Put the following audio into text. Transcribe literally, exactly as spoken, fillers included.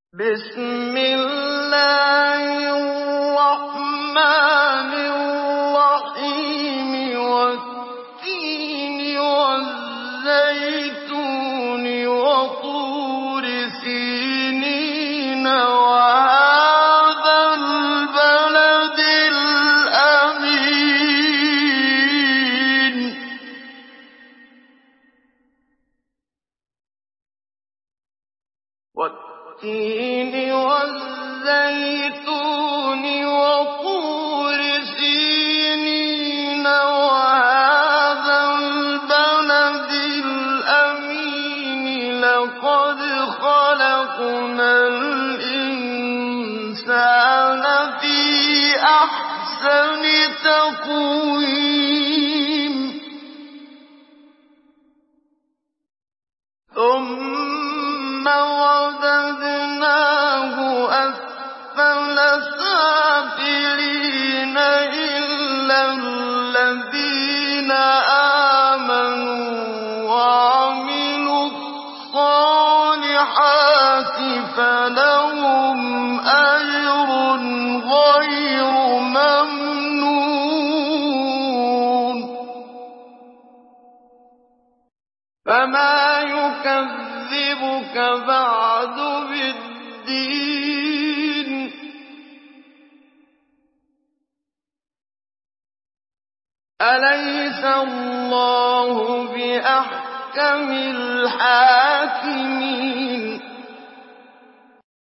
بسم الله الرحمن الرحيم والتين والزيتون وطور سينين وهذا البلد الأمين والتين والزيتون وطور سينين وهذا البلد الأمين لقد خلقنا الإنسان في أحسن تقويم ثم رددناه أسفل سافلين إلا الذين آمنوا وعملوا الصالحات فلهم أجر غير ممنون فما يكذبك بعد بالدين أليس الله بأحكم الحاكمين